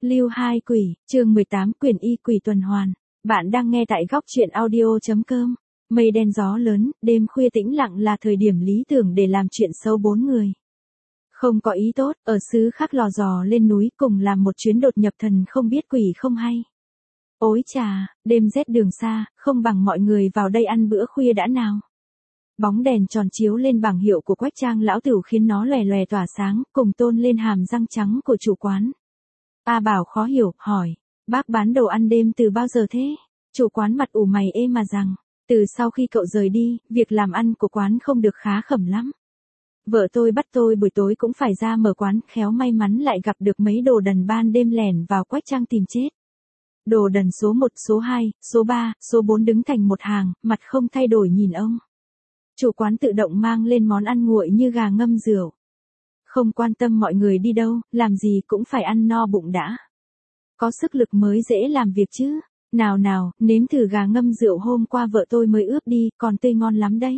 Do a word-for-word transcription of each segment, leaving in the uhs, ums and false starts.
Lưu hai quỷ, chương mười tám quyền y quỷ tuần hoàn. Bạn đang nghe tại góc truyện audio.com. Mây đen gió lớn, đêm khuya tĩnh lặng là thời điểm lý tưởng để làm chuyện xấu bốn người. Không có ý tốt, ở xứ khác lò dò lên núi cùng làm một chuyến đột nhập thần không biết quỷ không hay. Ôi chà, đêm rét đường xa, không bằng mọi người vào đây ăn bữa khuya đã nào. Bóng đèn tròn chiếu lên bảng hiệu của Quách Trang lão tửu khiến nó lòe lòe tỏa sáng, cùng tôn lên hàm răng trắng của chủ quán. A Bảo khó hiểu, hỏi, bác bán đồ ăn đêm từ bao giờ thế? Chủ quán mặt ủ mày ê mà rằng, từ sau khi cậu rời đi, việc làm ăn của quán không được khá khẩm lắm. Vợ tôi bắt tôi buổi tối cũng phải ra mở quán, khéo may mắn lại gặp được mấy đồ đần ban đêm lẻn vào Quách Trang tìm chết. Đồ đần số một, số hai, số ba, số bốn đứng thành một hàng, mặt không thay đổi nhìn ông. Chủ quán tự động mang lên món ăn nguội như gà ngâm rượu. Không quan tâm mọi người đi đâu, làm gì cũng phải ăn no bụng đã. Có sức lực mới dễ làm việc chứ. Nào nào, nếm thử gà ngâm rượu hôm qua vợ tôi mới ướp đi, còn tươi ngon lắm đấy.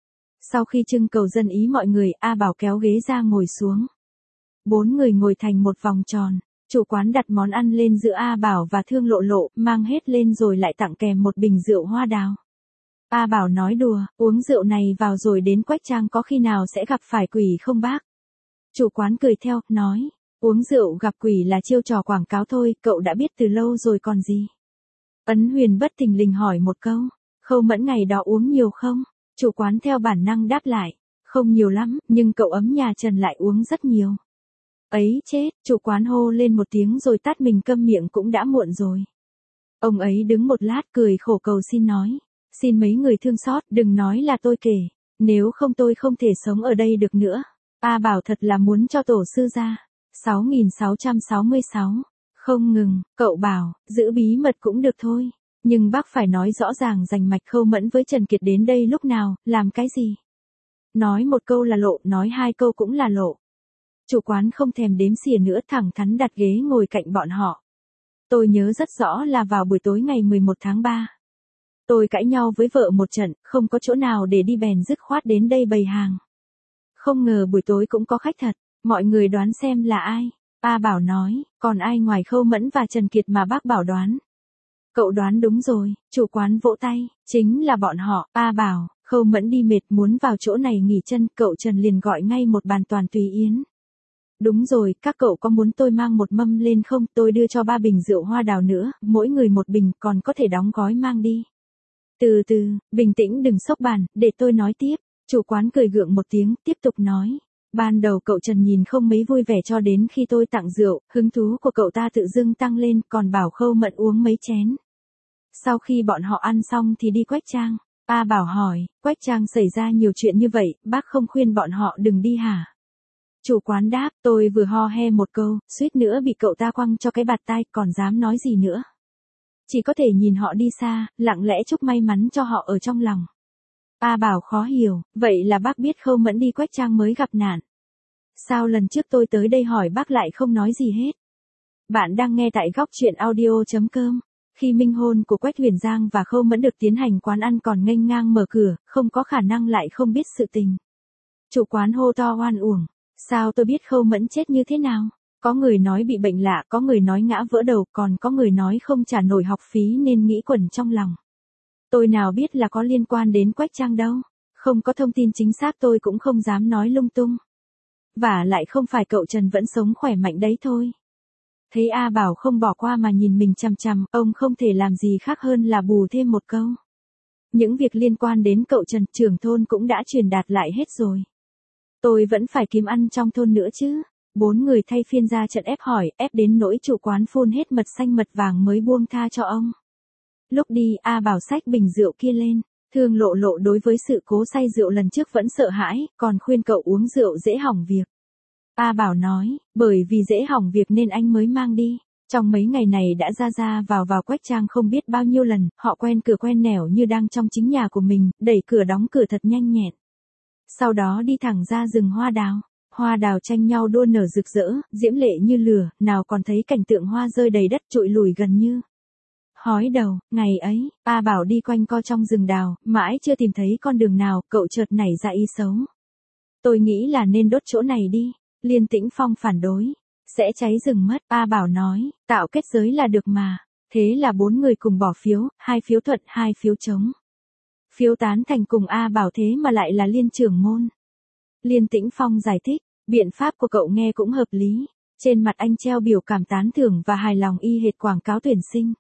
Sau khi trưng cầu dân ý mọi người, A Bảo kéo ghế ra ngồi xuống. Bốn người ngồi thành một vòng tròn. Chủ quán đặt món ăn lên giữa A Bảo và Thương Lộ Lộ, mang hết lên rồi lại tặng kèm một bình rượu hoa đào. A Bảo nói đùa, uống rượu này vào rồi đến Quách Trang có khi nào sẽ gặp phải quỷ không bác? Chủ quán cười theo, nói, uống rượu gặp quỷ là chiêu trò quảng cáo thôi, cậu đã biết từ lâu rồi còn gì. Ấn Huyền bất thình lình hỏi một câu, Khâu Mẫn ngày đó uống nhiều không? Chủ quán theo bản năng đáp lại, không nhiều lắm, nhưng cậu ấm nhà Trần lại uống rất nhiều. Ấy chết, chủ quán hô lên một tiếng rồi tát mình câm miệng cũng đã muộn rồi. Ông ấy đứng một lát cười khổ cầu xin nói, xin mấy người thương xót, đừng nói là tôi kể, nếu không tôi không thể sống ở đây được nữa. A Bảo thật là muốn cho tổ sư ra. sáu nghìn sáu trăm sáu mươi sáu. Không ngừng, cậu bảo, giữ bí mật cũng được thôi. Nhưng bác phải nói rõ ràng rành mạch Khâu Mẫn với Trần Kiệt đến đây lúc nào, làm cái gì. Nói một câu là lộ, nói hai câu cũng là lộ. Chủ quán không thèm đếm xỉa nữa thẳng thắn đặt ghế ngồi cạnh bọn họ. Tôi nhớ rất rõ là vào buổi tối ngày mười một tháng ba. Tôi cãi nhau với vợ một trận, không có chỗ nào để đi bèn dứt khoát đến đây bày hàng. Không ngờ buổi tối cũng có khách thật, mọi người đoán xem là ai. A Bảo nói, còn ai ngoài Khâu Mẫn và Trần Kiệt mà bác bảo đoán. Cậu đoán đúng rồi, chủ quán vỗ tay, chính là bọn họ. A Bảo, Khâu Mẫn đi mệt muốn vào chỗ này nghỉ chân, cậu Trần liền gọi ngay một bàn toàn tùy yến. Đúng rồi, các cậu có muốn tôi mang một mâm lên không? Tôi đưa cho ba bình rượu hoa đào nữa, mỗi người một bình, còn có thể đóng gói mang đi. Từ từ, bình tĩnh đừng sốc bàn, để tôi nói tiếp. Chủ quán cười gượng một tiếng, tiếp tục nói. Ban đầu cậu Trần nhìn không mấy vui vẻ cho đến khi tôi tặng rượu, hứng thú của cậu ta tự dưng tăng lên, còn bảo Khâu Mẫn uống mấy chén. Sau khi bọn họ ăn xong thì đi Quách Trang. A Bảo hỏi, Quách Trang xảy ra nhiều chuyện như vậy, bác không khuyên bọn họ đừng đi hả? Chủ quán đáp, tôi vừa ho he một câu, suýt nữa bị cậu ta quăng cho cái bạt tai, còn dám nói gì nữa. Chỉ có thể nhìn họ đi xa, lặng lẽ chúc may mắn cho họ ở trong lòng. A Bảo khó hiểu, vậy là bác biết Khâu Mẫn đi Quách Trang mới gặp nạn. Sao lần trước tôi tới đây hỏi bác lại không nói gì hết? Bạn đang nghe tại góc truyện audio.com. Khi minh hôn của Quách Huyền Giang và Khâu Mẫn được tiến hành, quán ăn còn nghênh ngang mở cửa, không có khả năng lại không biết sự tình. Chủ quán hô to oan uổng, sao tôi biết Khâu Mẫn chết như thế nào? Có người nói bị bệnh lạ, có người nói ngã vỡ đầu, còn có người nói không trả nổi học phí nên nghĩ quẩn trong lòng. Tôi nào biết là có liên quan đến Quách Trang đâu. Không có thông tin chính xác tôi cũng không dám nói lung tung. Và lại không phải cậu Trần vẫn sống khỏe mạnh đấy thôi. Thấy A Bảo không bỏ qua mà nhìn mình chằm chằm, ông không thể làm gì khác hơn là bù thêm một câu. Những việc liên quan đến cậu Trần, trưởng thôn cũng đã truyền đạt lại hết rồi. Tôi vẫn phải kiếm ăn trong thôn nữa chứ. Bốn người thay phiên ra trận ép hỏi, ép đến nỗi chủ quán phun hết mật xanh mật vàng mới buông tha cho ông. Lúc đi, A Bảo xách bình rượu kia lên. Thương Lộ Lộ đối với sự cố say rượu lần trước vẫn sợ hãi, còn khuyên cậu uống rượu dễ hỏng việc. A Bảo nói, bởi vì dễ hỏng việc nên anh mới mang đi. Trong mấy ngày này đã ra ra vào vào Quách Trang không biết bao nhiêu lần, họ quen cửa quen nẻo như đang trong chính nhà của mình, đẩy cửa đóng cửa thật nhanh nhẹn. Sau đó đi thẳng ra rừng hoa đào. Hoa đào tranh nhau đua nở rực rỡ, diễm lệ như lửa, nào còn thấy cảnh tượng hoa rơi đầy đất trụi lùi gần như hói đầu. Ngày ấy, A Bảo đi quanh co trong rừng đào, mãi chưa tìm thấy con đường nào, cậu chợt nảy ra ý xấu. Tôi nghĩ là nên đốt chỗ này đi. Liên Tĩnh Phong phản đối. sẽ cháy rừng mất. A Bảo nói, tạo kết giới là được mà. Thế là bốn người cùng bỏ phiếu, hai phiếu thuận, hai phiếu chống. Phiếu tán thành cùng A Bảo thế mà lại là Liên trưởng môn. Liên Tĩnh Phong giải thích, biện pháp của cậu nghe cũng hợp lý. Trên mặt anh treo biểu cảm tán thưởng và hài lòng y hệt quảng cáo tuyển sinh.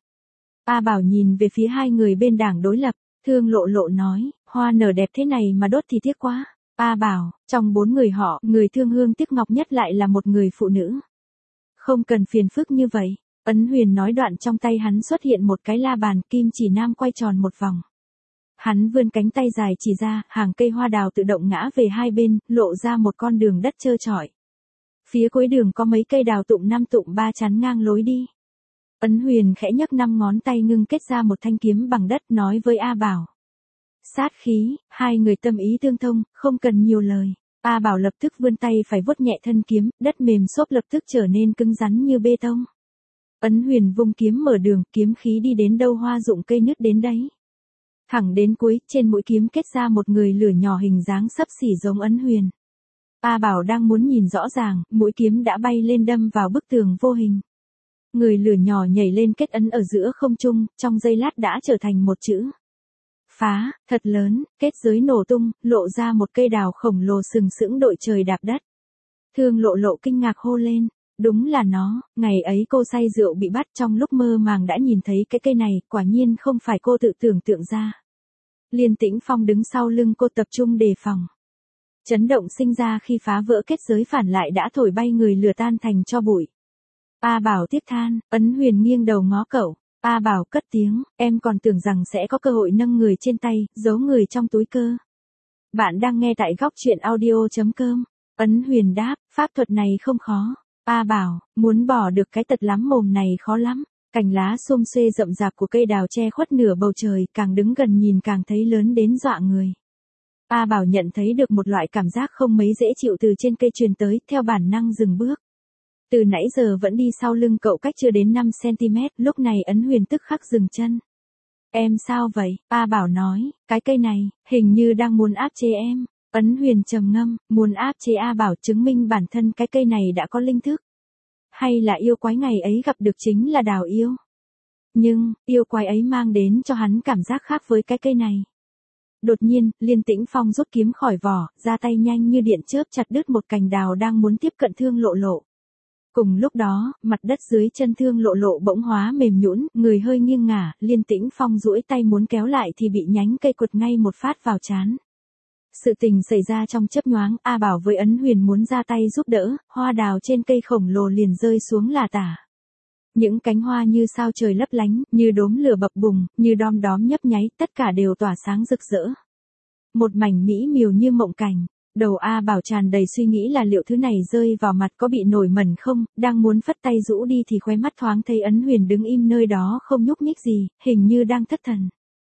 A Bảo nhìn về phía hai người bên đảng đối lập, Thương Lộ Lộ nói, hoa nở đẹp thế này mà đốt thì tiếc quá. A Bảo, trong bốn người họ, người thương hương tiếc ngọc nhất lại là một người phụ nữ. Không cần phiền phức như vậy. Ấn Huyền nói, đoạn trong tay hắn xuất hiện một cái la bàn, kim chỉ nam quay tròn một vòng. Hắn vươn cánh tay dài chỉ ra, hàng cây hoa đào tự động ngã về hai bên, lộ ra một con đường đất trơ trọi. Phía cuối đường có mấy cây đào tụng năm tụng ba chắn ngang lối đi. Ấn Huyền khẽ nhấc năm ngón tay ngưng kết ra một thanh kiếm bằng đất, nói với A Bảo. Sát khí, hai người tâm ý tương thông, không cần nhiều lời. A Bảo lập tức vươn tay phải vuốt nhẹ thân kiếm, đất mềm xốp lập tức trở nên cứng rắn như bê tông. Ấn Huyền vung kiếm mở đường, kiếm khí đi đến đâu hoa rụng cây nứt đến đấy. Thẳng đến cuối, trên mũi kiếm kết ra một người lửa nhỏ hình dáng xấp xỉ giống Ấn Huyền. A Bảo đang muốn nhìn rõ ràng, mũi kiếm đã bay lên đâm vào bức tường vô hình. Người lửa nhỏ nhảy lên kết ấn ở giữa không trung, trong giây lát đã trở thành một chữ. Phá, thật lớn, kết giới nổ tung, lộ ra một cây đào khổng lồ sừng sững đội trời đạp đất. Thương Lộ Lộ kinh ngạc hô lên, đúng là nó, ngày ấy cô say rượu bị bắt, trong lúc mơ màng đã nhìn thấy cái cây này, quả nhiên không phải cô tự tưởng tượng ra. Liên Tĩnh Phong đứng sau lưng cô tập trung đề phòng. Chấn động sinh ra khi phá vỡ kết giới phản lại đã thổi bay người lửa tan thành tro bụi. A Bảo tiếc than, Ấn Huyền nghiêng đầu ngó cậu. A Bảo cất tiếng, em còn tưởng rằng sẽ có cơ hội nâng người trên tay, giấu người trong túi cơ. Bạn đang nghe tại góc truyện audio chấm com. Ấn Huyền đáp, pháp thuật này không khó. A Bảo, muốn bỏ được cái tật lắm mồm này khó lắm. Cành lá xum xuê rậm rạp của cây đào che khuất nửa bầu trời, càng đứng gần nhìn càng thấy lớn đến dọa người. A Bảo nhận thấy được một loại cảm giác không mấy dễ chịu từ trên cây truyền tới, theo bản năng dừng bước. Từ nãy giờ vẫn đi sau lưng cậu cách chưa đến năm xăng-ti-mét, lúc này Ấn Huyền tức khắc dừng chân. Em sao vậy? A Bảo nói, cái cây này, hình như đang muốn áp chế em. Ấn Huyền trầm ngâm, muốn áp chế A Bảo chứng minh bản thân cái cây này đã có linh thức. Hay là yêu quái ngày ấy gặp được chính là Đào yêu. Nhưng, yêu quái ấy mang đến cho hắn cảm giác khác với cái cây này. Đột nhiên, Liên Tĩnh Phong rút kiếm khỏi vỏ, ra tay nhanh như điện chớp chặt đứt một cành đào đang muốn tiếp cận Thương Lộ Lộ. Cùng lúc đó, mặt đất dưới chân Thương Lộ Lộ bỗng hóa mềm nhũn, người hơi nghiêng ngả, Liên Tĩnh Phong duỗi tay muốn kéo lại thì bị nhánh cây quật ngay một phát vào trán. Sự tình xảy ra trong chớp nhoáng, A Bảo với Ấn Huyền muốn ra tay giúp đỡ, hoa đào trên cây khổng lồ liền rơi xuống lả tả. Những cánh hoa như sao trời lấp lánh, như đốm lửa bập bùng, như đom đóm nhấp nháy, tất cả đều tỏa sáng rực rỡ. Một mảnh mỹ miều như mộng cảnh. Đầu A Bảo tràn đầy suy nghĩ là liệu thứ này rơi vào mặt có bị nổi mẩn không, đang muốn phất tay rũ đi thì khóe mắt thoáng thấy Ấn Huyền đứng im nơi đó không nhúc nhích gì, hình như đang thất thần.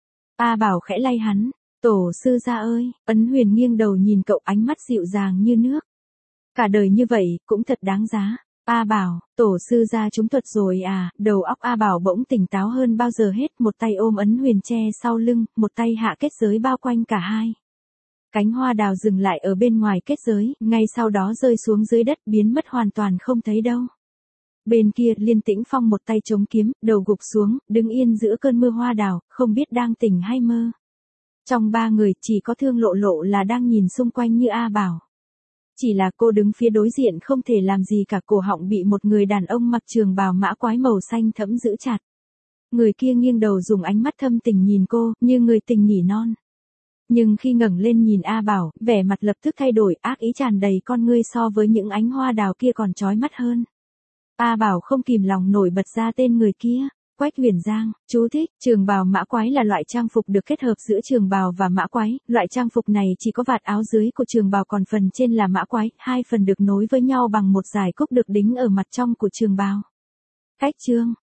A Bảo khẽ lay hắn, tổ sư gia ơi, Ấn Huyền nghiêng đầu nhìn cậu, ánh mắt dịu dàng như nước. Cả đời như vậy, cũng thật đáng giá. A Bảo, tổ sư gia trúng thuật rồi à, đầu óc A Bảo bỗng tỉnh táo hơn bao giờ hết, một tay ôm Ấn Huyền che sau lưng, một tay hạ kết giới bao quanh cả hai. Cánh hoa đào dừng lại ở bên ngoài kết giới, ngay sau đó rơi xuống dưới đất biến mất hoàn toàn không thấy đâu. Bên kia Liên Tĩnh Phong một tay chống kiếm, đầu gục xuống, đứng yên giữa cơn mưa hoa đào, không biết đang tỉnh hay mơ. Trong ba người chỉ có Thương Lộ Lộ là đang nhìn xung quanh như A Bảo. Chỉ là cô đứng phía đối diện không thể làm gì cả, cổ họng bị một người đàn ông mặc trường bào mã quái màu xanh thẫm giữ chặt. Người kia nghiêng đầu dùng ánh mắt thâm tình nhìn cô, như người tình nhỉ non. Nhưng khi ngẩng lên nhìn A Bảo, vẻ mặt lập tức thay đổi, ác ý tràn đầy con ngươi, so với những ánh hoa đào kia còn chói mắt hơn. A Bảo không kìm lòng nổi bật ra tên người kia, Quách Huyền Giang. Chú thích, trường bào mã quái là loại trang phục được kết hợp giữa trường bào và mã quái, loại trang phục này chỉ có vạt áo dưới của trường bào còn phần trên là mã quái, hai phần được nối với nhau bằng một dải cúc được đính ở mặt trong của trường bào. Cách chương